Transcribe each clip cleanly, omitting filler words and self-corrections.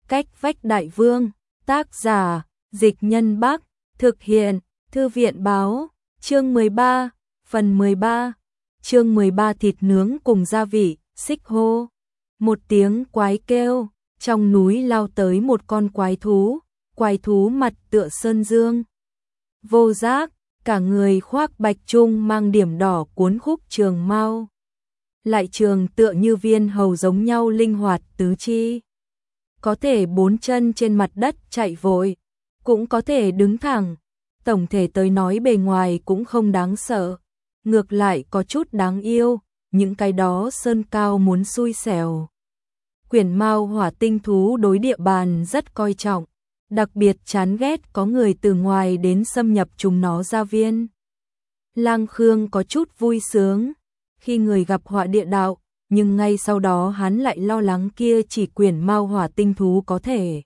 Cách vách đại vương, tác giả, Dịch Nhân Bắc, thực hiện, Thư viện báo, chương 13, phần 13, chương 13 thịt nướng cùng gia vị, xích hô. Một tiếng quái kêu, trong núi lao tới một con quái thú mặt tựa sơn dương. Vô giác, cả người khoác bạch trung mang điểm đỏ cuốn khúc trường mao. Lại trường tựa như viên hầu giống nhau linh hoạt tứ chi. Có thể bốn chân trên mặt đất chạy vội, cũng có thể đứng thẳng. Tổng thể tới nói bề ngoài cũng không đáng sợ, ngược lại có chút đáng yêu, những cái đó sơn cao muốn xui xẻo. Quyển mao hỏa tinh thú đối địa bàn rất coi trọng, đặc biệt chán ghét có người từ ngoài đến xâm nhập chúng nó gia viên. Lang Khương có chút vui sướng khi người gặp họa địa đạo, nhưng ngay sau đó hắn lại lo lắng kia chỉ quyển mao hỏa tinh thú có thể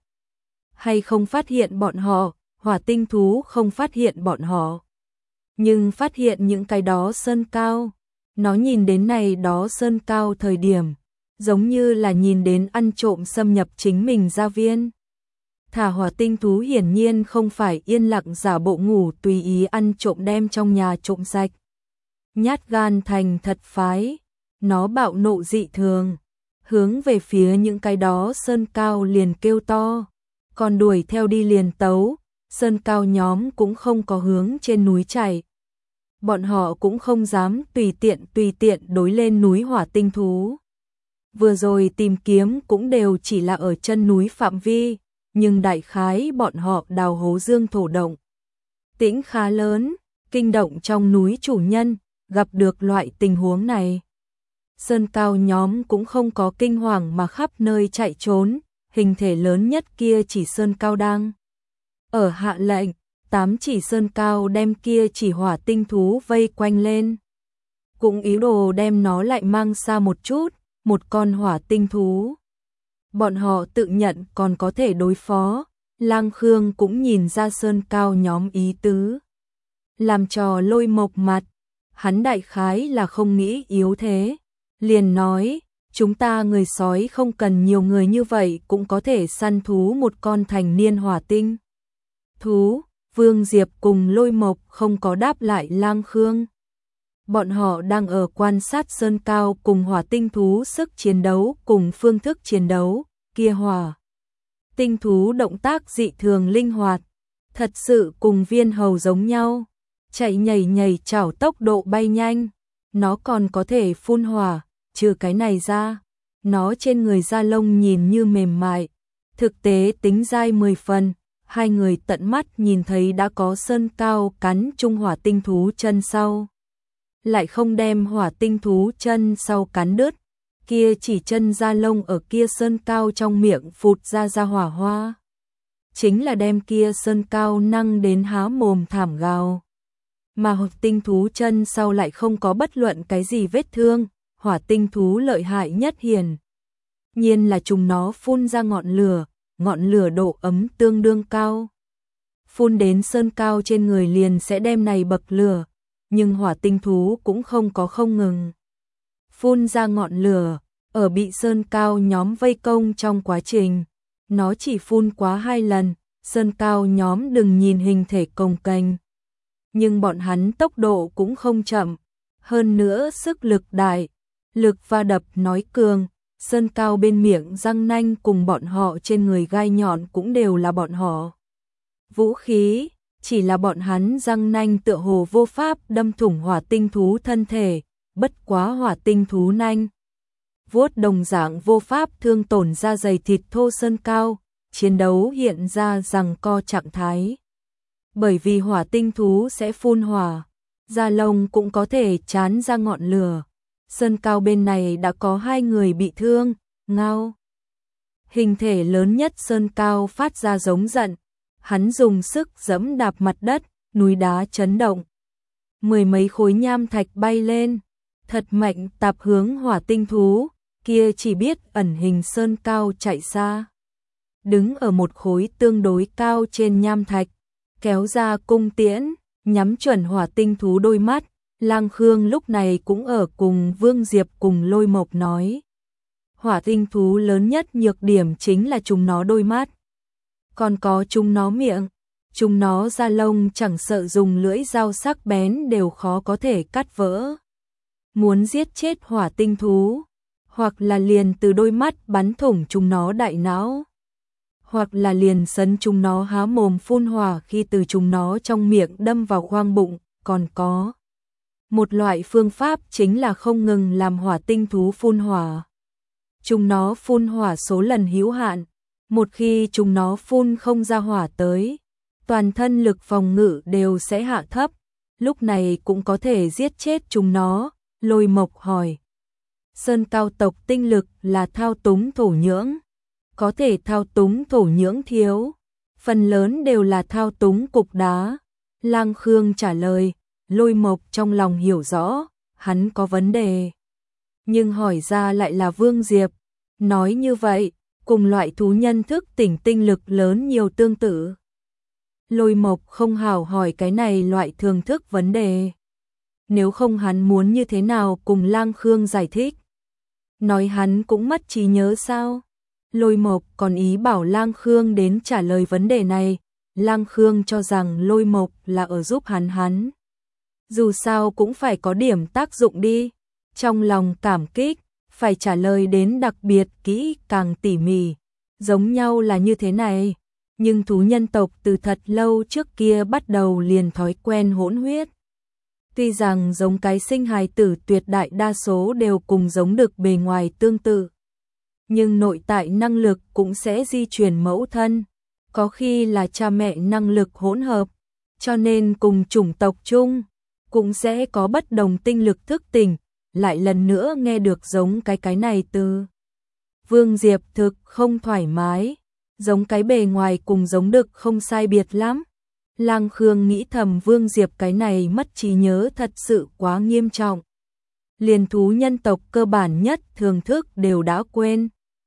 hay không phát hiện bọn họ. Hỏa tinh thú không phát hiện bọn họ, nhưng phát hiện những cái đó sơn cao. Nó nhìn đến này đó sơn cao thời điểm, giống như là nhìn đến ăn trộm xâm nhập chính mình gia viên. Thả hỏa tinh thú hiển nhiên không phải yên lặng giả bộ ngủ tùy ý ăn trộm đem trong nhà trộm sạch. Nhát gan thành thật phái, nó bạo nộ dị thường, hướng về phía những cái đó sơn cao liền kêu to, còn đuổi theo đi liền tấu. Sơn cao nhóm cũng không có hướng trên núi chạy. Bọn họ cũng không dám tùy tiện đối lên núi hỏa tinh thú. Vừa rồi tìm kiếm cũng đều chỉ là ở chân núi phạm vi, nhưng đại khái bọn họ đào hố dương thổ động. Tĩnh khá lớn, kinh động trong núi chủ nhân, gặp được loại tình huống này. Sơn cao nhóm cũng không có kinh hoàng mà khắp nơi chạy trốn, hình thể lớn nhất kia chỉ sơn cao đang ở hạ lệnh, 8 chỉ sơn cao đem kia chỉ hỏa tinh thú vây quanh lên. Cũng ý đồ đem nó lại mang xa một chút, một con hỏa tinh thú. Bọn họ tự nhận còn có thể đối phó, Lang Khương cũng nhìn ra sơn cao nhóm ý tứ. Làm trò Lôi Mộc mặt, hắn đại khái là không nghĩ yếu thế. Liền nói, chúng ta người sói không cần nhiều người như vậy cũng có thể săn thú một con thành niên hỏa tinh thú. Vương Diệp cùng Lôi Mộc không có đáp lại Lang Khương. Bọn họ đang ở quan sát sơn cao cùng hỏa tinh thú sức chiến đấu cùng phương thức chiến đấu. Kia hỏa tinh thú động tác dị thường linh hoạt, thật sự cùng viên hầu giống nhau, chạy nhảy chảo tốc độ bay nhanh. Nó còn có thể phun hỏa, trừ cái này ra, nó trên người da lông nhìn như mềm mại, thực tế tính dai 10 phần. Hai người tận mắt nhìn thấy đã có sơn cao cắn chung hỏa tinh thú chân sau, lại không đem hỏa tinh thú chân sau cắn đứt, kia chỉ chân da lông ở kia sơn cao trong miệng phụt ra hỏa hoa, chính là đem kia sơn cao năng đến há mồm thảm gào. Mà hỏa tinh thú chân sau lại không có bất luận cái gì vết thương. Hỏa tinh thú lợi hại nhất hiển nhiên là chúng nó phun ra ngọn lửa độ ấm tương đương cao. Phun đến sơn cao trên người liền sẽ đem này bậc lửa, nhưng hỏa tinh thú cũng không ngừng phun ra ngọn lửa. Ở bị sơn cao nhóm vây công trong quá trình, nó chỉ phun quá 2 lần. Sơn cao nhóm đừng nhìn hình thể cồng kềnh, nhưng bọn hắn tốc độ cũng không chậm, hơn nữa sức lực đại, lực va đập nói cường. Sơn cao bên miệng răng nanh cùng bọn họ trên người gai nhọn cũng đều là bọn họ vũ khí, chỉ là bọn hắn răng nanh tựa hồ vô pháp đâm thủng hỏa tinh thú thân thể, bất quá hỏa tinh thú nanh vuốt đồng dạng vô pháp thương tổn da dày thịt thô sơn cao. Chiến đấu hiện ra giằng co trạng thái, bởi vì hỏa tinh thú sẽ phun hỏa, da lông cũng có thể chán ra ngọn lửa. Sơn cao bên này đã có 2 người bị thương, ngao. Hình thể lớn nhất sơn cao phát ra giống giận, hắn dùng sức giẫm đạp mặt đất, núi đá chấn động. 10 mấy khối nham thạch bay lên, thật mạnh tạp hướng hỏa tinh thú, kia chỉ biết ẩn hình sơn cao chạy xa. Đứng ở một khối tương đối cao trên nham thạch, kéo ra cung tiễn, nhắm chuẩn hỏa tinh thú đôi mắt. Lang Khương lúc này cũng ở cùng Vương Diệp cùng Lôi Mộc nói. Hỏa tinh thú lớn nhất nhược điểm chính là chúng nó đôi mắt. Còn có chúng nó miệng. Chúng nó da lông chẳng sợ dùng lưỡi dao sắc bén đều khó có thể cắt vỡ. Muốn giết chết hỏa tinh thú, hoặc là liền từ đôi mắt bắn thủng chúng nó đại não, hoặc là liền sấn chúng nó há mồm phun hỏa khi từ chúng nó trong miệng đâm vào khoang bụng. Còn có một loại phương pháp chính là không ngừng làm hỏa tinh thú phun hỏa. Chúng nó phun hỏa số lần hữu hạn, một khi chúng nó phun không ra hỏa tới, toàn thân lực phòng ngự đều sẽ hạ thấp, lúc này cũng có thể giết chết chúng nó. Lôi Mộc hỏi. Sơn cao tộc tinh lực là thao túng thổ nhưỡng, có thể thao túng thổ nhưỡng thiếu, phần lớn đều là thao túng cục đá. Lang Khương trả lời. Lôi Mộc trong lòng hiểu rõ, hắn có vấn đề. Nhưng hỏi ra lại là Vương Diệp. Nói như vậy, cùng loại thú nhân thức tỉnh tinh lực lớn nhiều tương tự. Lôi Mộc không hảo hỏi cái này loại thường thức vấn đề. Nếu không hắn muốn như thế nào cùng Lang Khương giải thích. Nói hắn cũng mất trí nhớ sao? Lôi Mộc còn ý bảo Lang Khương đến trả lời vấn đề này. Lang Khương cho rằng Lôi Mộc là ở giúp hắn. Dù sao cũng phải có điểm tác dụng đi. Trong lòng cảm kích, phải trả lời đến đặc biệt kỹ càng tỉ mỉ. Giống nhau là như thế này, nhưng thú nhân tộc từ thật lâu trước kia bắt đầu liền thói quen hỗn huyết. Tuy rằng giống cái sinh hài tử tuyệt đại đa số đều cùng giống đực bề ngoài tương tự, nhưng nội tại năng lực cũng sẽ di chuyển mẫu thân, có khi là cha mẹ năng lực hỗn hợp, cho nên cùng chủng tộc chung cũng sẽ có bất đồng tinh lực thức tỉnh. Lại lần nữa nghe được giống cái này từ Vương Diệp thực không thoải mái, giống cái bề ngoài cùng giống đực không sai biệt lắm. Lang Khương nghĩ thầm Vương Diệp cái này mất trí nhớ thật sự quá nghiêm trọng. Liền thú nhân tộc cơ bản nhất thường thức đều đã quên.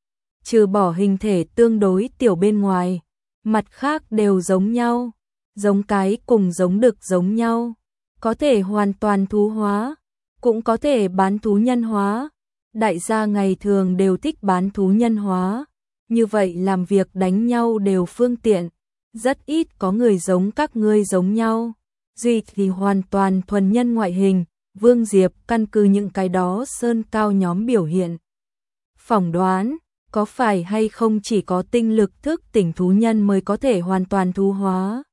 Trừ bỏ hình thể tương đối tiểu bên ngoài, mặt khác đều giống nhau, giống cái cùng giống đực giống nhau, có thể hoàn toàn thú hóa, cũng có thể bán thú nhân hóa. Đại gia ngày thường đều thích bán thú nhân hóa, như vậy làm việc đánh nhau đều phương tiện, rất ít có người giống các ngươi giống nhau. Duy thì hoàn toàn thuần nhân ngoại hình. Vương Diệp căn cứ những cái đó sơn cao nhóm biểu hiện, phỏng đoán, có phải hay không chỉ có tinh lực thức tỉnh thú nhân mới có thể hoàn toàn thú hóa.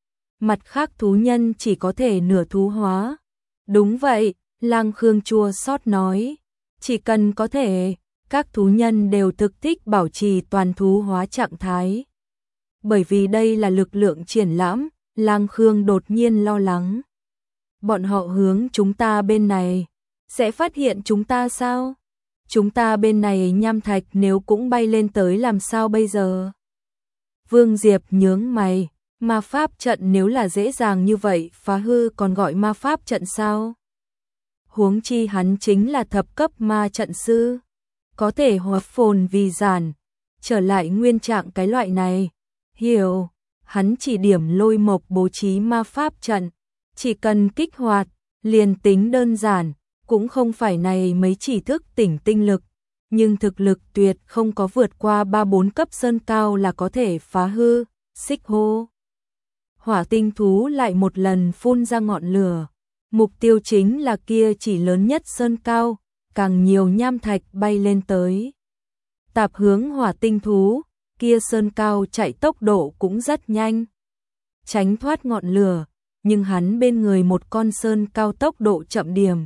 Mặt khác thú nhân chỉ có thể nửa thú hóa. Đúng vậy, Lang Khương chua xót nói, chỉ cần có thể, các thú nhân đều thực thích bảo trì toàn thú hóa trạng thái. Bởi vì đây là lực lượng triển lãm, Lang Khương đột nhiên lo lắng. Bọn họ hướng chúng ta bên này, sẽ phát hiện chúng ta sao? Chúng ta bên này nham thạch nếu cũng bay lên tới làm sao bây giờ? Vương Diệp nhướng mày, ma pháp trận nếu là dễ dàng như vậy phá hư còn gọi ma pháp trận sao? Huống chi hắn chính là thập cấp ma trận sư, có thể hóa phồn vì giản, trở lại nguyên trạng cái loại này. Hiểu, hắn chỉ điểm Lôi Mộc bố trí ma pháp trận, chỉ cần kích hoạt, liền tính đơn giản, cũng không phải này mấy chỉ thức tỉnh tinh lực, nhưng thực lực tuyệt không có vượt qua 3-4 cấp sơn cao là có thể phá hư. Xích hô. Hỏa tinh thú lại một lần phun ra ngọn lửa, mục tiêu chính là kia chỉ lớn nhất sơn cao, càng nhiều nham thạch bay lên tới. Tạp hướng hỏa tinh thú, kia sơn cao chạy tốc độ cũng rất nhanh, tránh thoát ngọn lửa, nhưng hắn bên người một con sơn cao tốc độ chậm điểm,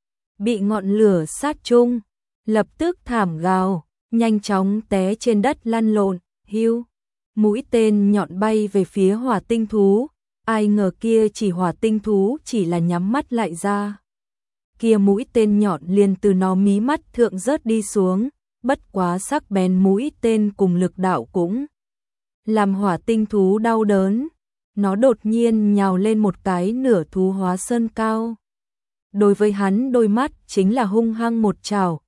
bị ngọn lửa sát chung, lập tức thảm gào, nhanh chóng té trên đất lăn lộn. Hưu, mũi tên nhọn bay về phía hỏa tinh thú, ai ngờ kia chỉ hỏa tinh thú chỉ là nhắm mắt lại ra. Kia mũi tên nhọn liền từ nó mí mắt thượng rớt đi xuống, bất quá sắc bén mũi tên cùng lực đạo cũng làm hỏa tinh thú đau đớn. Nó đột nhiên nhào lên một cái nửa thú hóa sơn cao. Đối với hắn đôi mắt chính là hung hăng một chảo.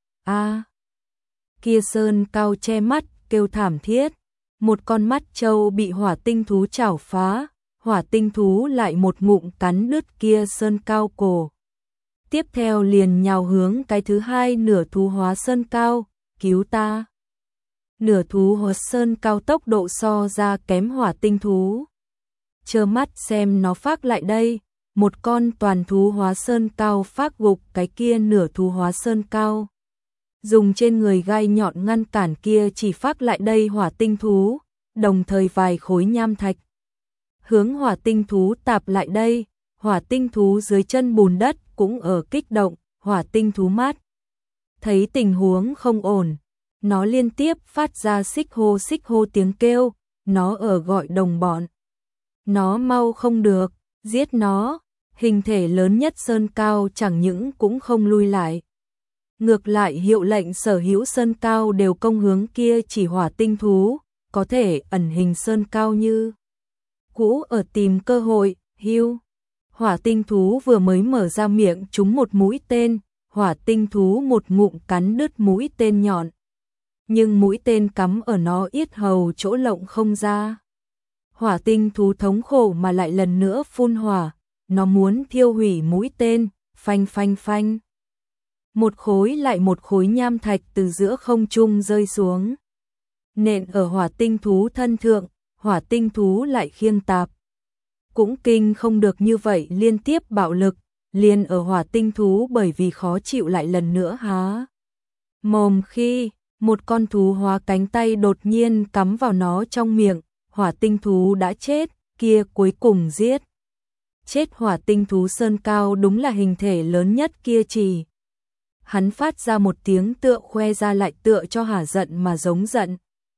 Kia sơn cao che mắt, kêu thảm thiết. Một con mắt trâu bị hỏa tinh thú chảo phá, hỏa tinh thú lại một ngụm cắn đứt kia sơn cao cổ. Tiếp theo liền nhào hướng cái thứ hai nửa thú hóa sơn cao, cứu ta. Nửa thú hóa sơn cao tốc độ so ra kém hỏa tinh thú. Trơ mắt xem nó phác lại đây, một con toàn thú hóa sơn cao phác gục cái kia nửa thú hóa sơn cao. Dùng trên người gai nhọn ngăn cản kia chỉ phác lại đây hỏa tinh thú, đồng thời vài khối nham thạch. Hướng hỏa tinh thú tạp lại đây, hỏa tinh thú dưới chân bùn đất cũng ở kích động, hỏa tinh thú mát. Thấy tình huống không ổn, nó liên tiếp phát ra xích hô tiếng kêu, nó ở gọi đồng bọn. Nó mau không được, giết nó, hình thể lớn nhất sơn cao chẳng những cũng không lui lại. Ngược lại hiệu lệnh sở hữu sơn cao đều công hướng kia chỉ hỏa tinh thú, có thể ẩn hình sơn cao như cũ ở tìm cơ hội, hưu. Hỏa tinh thú vừa mới mở ra miệng trúng một mũi tên, hỏa tinh thú một ngụm cắn đứt mũi tên nhọn. Nhưng mũi tên cắm ở nó yết hầu chỗ lộng không ra. Hỏa tinh thú thống khổ mà lại lần nữa phun hỏa, nó muốn thiêu hủy mũi tên, phanh phanh phanh. Một khối lại một khối nham thạch từ giữa không trung rơi xuống. Nện ở hỏa tinh thú thân thượng, hỏa tinh thú lại khiêng tạp. Cũng kinh không được như vậy liên tiếp bạo lực, liền ở hỏa tinh thú bởi vì khó chịu lại lần nữa há mồm khi một con thú hóa cánh tay đột nhiên cắm vào nó trong miệng, hỏa tinh thú đã chết, kia cuối cùng giết. Chết hỏa tinh thú sơn cao đúng là hình thể lớn nhất kia chỉ. Hắn phát ra một tiếng tựa khoe ra lại tựa cho hả giận mà giống giận.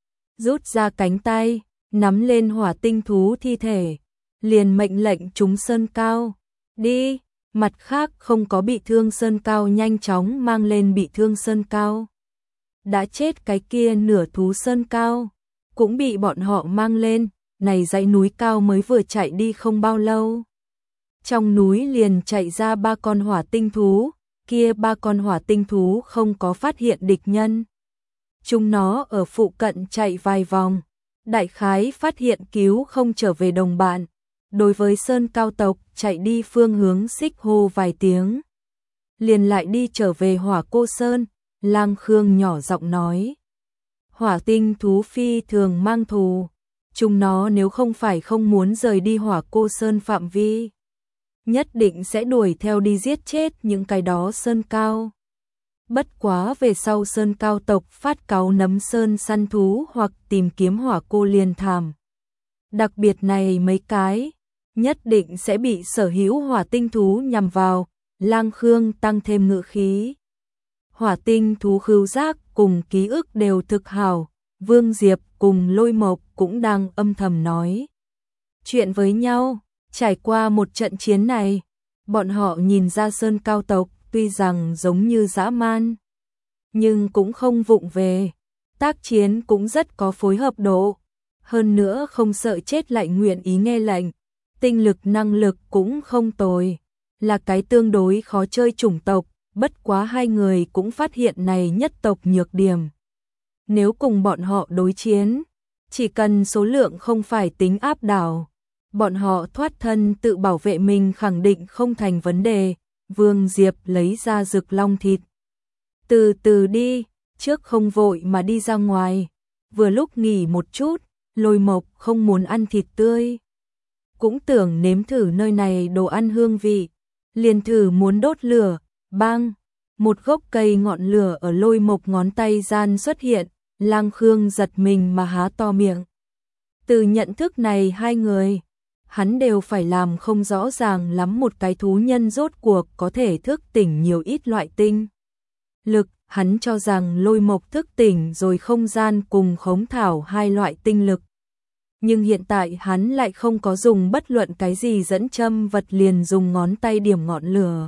Rút ra cánh tay, nắm lên hỏa tinh thú thi thể, liền mệnh lệnh chúng sơn cao. Đi, mặt khác không có bị thương sơn cao nhanh chóng mang lên bị thương sơn cao. Đã chết cái kia nửa thú sơn cao, cũng bị bọn họ mang lên, này dãy núi cao mới vừa chạy đi không bao lâu. Trong núi liền chạy ra 3 con hỏa tinh thú, kia 3 con hỏa tinh thú không có phát hiện địch nhân. Chúng nó ở phụ cận chạy vài vòng, đại khái phát hiện cứu không trở về đồng bạn. Đối với sơn cao tộc chạy đi phương hướng xích hô vài tiếng. Liền lại đi trở về hỏa cô sơn, Lang Khương nhỏ giọng nói. Hỏa tinh thú phi thường mang thù, chúng nó nếu không phải không muốn rời đi hỏa cô sơn phạm vi, nhất định sẽ đuổi theo đi giết chết những cái đó sơn cao. Bất quá về sau sơn cao tộc phát cáo nấm sơn săn thú hoặc tìm kiếm hỏa cô liền thảm. Đặc biệt này mấy cái, nhất định sẽ bị sở hữu hỏa tinh thú nhằm vào, Lang Khương tăng thêm ngữ khí. Hỏa tinh thú khứu giác cùng ký ức đều thực hảo, Vương Diệp cùng Lôi Mộc cũng đang âm thầm nói chuyện với nhau. Trải qua một trận chiến này, bọn họ nhìn ra sơn cao tộc tuy rằng giống như dã man, nhưng cũng không vụng về, tác chiến cũng rất có phối hợp độ, hơn nữa không sợ chết lại nguyện ý nghe lệnh, tinh lực năng lực cũng không tồi, là cái tương đối khó chơi chủng tộc, bất quá hai người cũng phát hiện này nhất tộc nhược điểm. Nếu cùng bọn họ đối chiến, chỉ cần số lượng không phải tính áp đảo, bọn họ thoát thân tự bảo vệ mình khẳng định không thành vấn đề. Vương Diệp lấy ra rực long thịt. Từ từ đi, trước không vội mà đi ra ngoài. Vừa lúc nghỉ một chút, Lôi Mộc không muốn ăn thịt tươi. Cũng tưởng nếm thử nơi này đồ ăn hương vị. Liền thử muốn đốt lửa, bang. Một gốc cây ngọn lửa ở Lôi Mộc ngón tay gian xuất hiện. Lang Khương giật mình mà há to miệng. Từ nhận thức này hai người, hắn đều phải làm không rõ ràng lắm một cái thú nhân rốt cuộc có thể thức tỉnh nhiều ít loại tinh lực. Hắn cho rằng Lôi Mộc thức tỉnh rồi không gian cùng khống thảo hai loại tinh lực. Nhưng hiện tại hắn lại không có dùng bất luận cái gì dẫn châm vật, liền dùng ngón tay điểm ngọn lửa.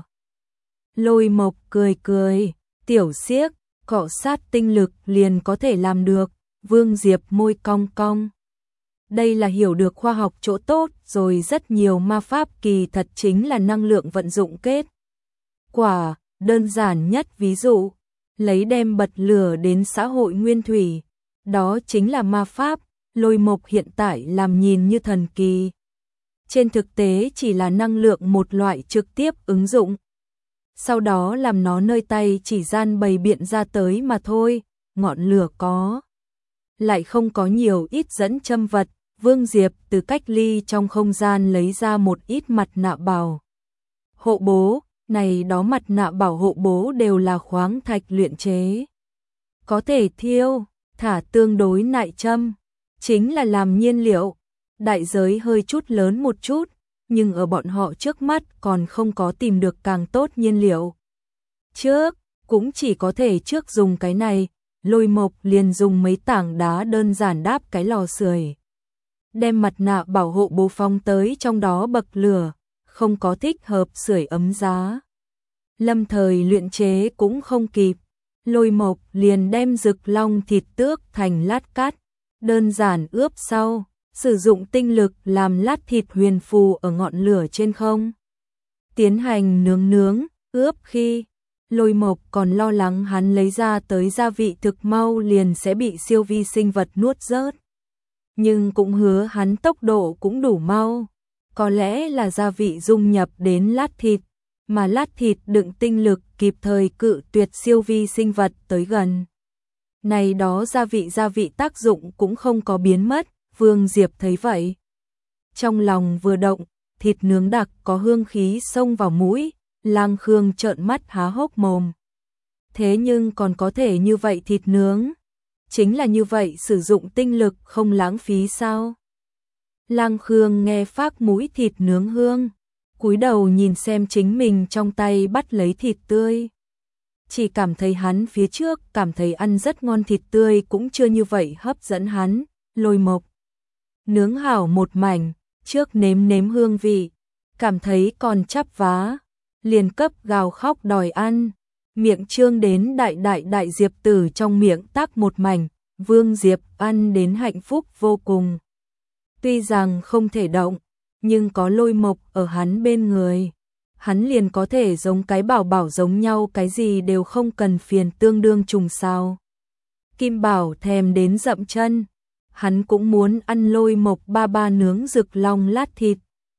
Lôi Mộc cười cười, tiểu xiếc, cọ sát tinh lực liền có thể làm được. Vương Diệp môi cong cong. Đây là hiểu được khoa học chỗ tốt rồi, rất nhiều ma pháp kỳ thật chính là năng lượng vận dụng kết quả. Đơn giản nhất ví dụ, lấy đem bật lửa đến xã hội nguyên thủy, đó chính là ma pháp. Lôi Mộc hiện tại làm nhìn như thần kỳ, trên thực tế chỉ là năng lượng một loại trực tiếp ứng dụng, sau đó làm nó nơi tay chỉ gian bày biện ra tới mà thôi. ngọn lửa có. Lại không có nhiều ít dẫn châm vật, Vương Diệp từ cách ly trong không gian lấy ra một ít mặt nạ bảo hộ bố, này đó mặt nạ bảo hộ bố đều là khoáng thạch luyện chế. Có thể thiêu, thả tương đối nại châm, chính là làm nhiên liệu, đại giới hơi chút lớn một chút, nhưng ở bọn họ trước mắt còn không có tìm được càng tốt nhiên liệu. Trước, cũng chỉ có thể trước dùng cái này, Lôi Mộc liền dùng mấy tảng đá đơn giản đáp cái lò sưởi. Đem mặt nạ bảo hộ bố phong tới trong đó bậc lửa, không có thích hợp sưởi ấm giá. Lâm thời luyện chế cũng không kịp, Lôi Mộc liền đem rực long thịt tước thành lát cát, đơn giản ướp sau, sử dụng tinh lực làm lát thịt huyền phù ở ngọn lửa trên không. Tiến hành nướng, ướp khi Lôi Mộc còn lo lắng hắn lấy ra tới gia vị thực mau liền sẽ bị siêu vi sinh vật nuốt rớt. Nhưng cũng hứa hắn tốc độ cũng đủ mau, có lẽ là gia vị dung nhập đến lát thịt, mà lát thịt đựng tinh lực kịp thời cự tuyệt siêu vi sinh vật tới gần. Này đó gia vị tác dụng cũng không có biến mất, Vương Diệp thấy vậy. Trong lòng vừa động, thịt nướng đặc có hương khí xông vào mũi, Lang Khương trợn mắt há hốc mồm. Thế nhưng còn có thể như vậy thịt nướng? Chính là như vậy sử dụng tinh lực không lãng phí sao? Lang Khương nghe phác mũi thịt nướng hương, cúi đầu nhìn xem chính mình trong tay bắt lấy thịt tươi. Chỉ cảm thấy hắn phía trước cảm thấy ăn rất ngon thịt tươi cũng chưa như vậy hấp dẫn hắn, Lôi Mộc. Nướng hảo một mảnh, trước nếm hương vị, cảm thấy còn chắp vá, liền cấp gào khóc đòi ăn, miệng trương đến đại Diệp Tử trong miệng tắc một mảnh, Vương Diệp ăn đến hạnh phúc vô cùng. Tuy rằng không thể động, nhưng có Lôi Mộc ở hắn bên người, hắn liền có thể giống cái bảo giống nhau, cái gì đều không cần phiền, tương đương trùng sao. Kim Bảo thèm đến dậm chân, hắn cũng muốn ăn Lôi Mộc ba nướng rực long lát thịt.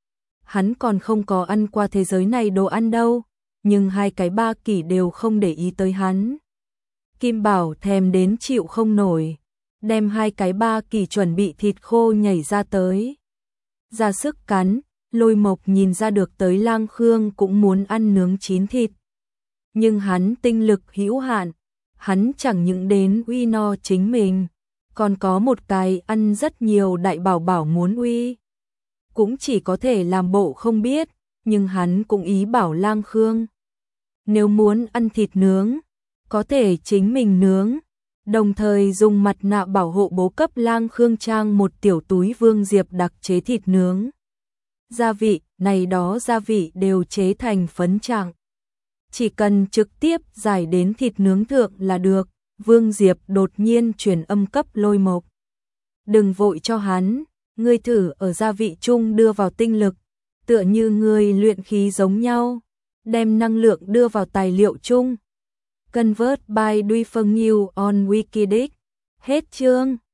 Hắn còn không có ăn qua thế giới này đồ ăn đâu, nhưng hai cái ba kỷ đều không để ý tới hắn. Kim Bảo thèm đến chịu không nổi, đem hai cái ba kỷ chuẩn bị thịt khô nhảy ra tới. Ra sức cắn, Lôi Mộc nhìn ra được tới Lang Khương cũng muốn ăn nướng chín thịt. Nhưng hắn tinh lực hữu hạn, hắn chẳng những đến uy no chính mình, còn có một cái ăn rất nhiều đại bảo muốn uy. Cũng chỉ có thể làm bộ không biết, nhưng hắn cũng ý bảo Lang Khương. Nếu muốn ăn thịt nướng, có thể chính mình nướng, đồng thời dùng mặt nạ bảo hộ bố cấp Lang Khương trang một tiểu túi Vương Diệp đặc chế thịt nướng. Gia vị, này đó gia vị đều chế thành phấn trạng. Chỉ cần trực tiếp giải đến thịt nướng thượng là được, Vương Diệp đột nhiên truyền âm cấp Lôi Mộc. Đừng vội cho hắn, ngươi thử ở gia vị chung đưa vào tinh lực, tựa như ngươi luyện khí giống nhau, đem năng lượng đưa vào tài liệu chung. Convert by Duy Phương New on Wikidic. Hết chương.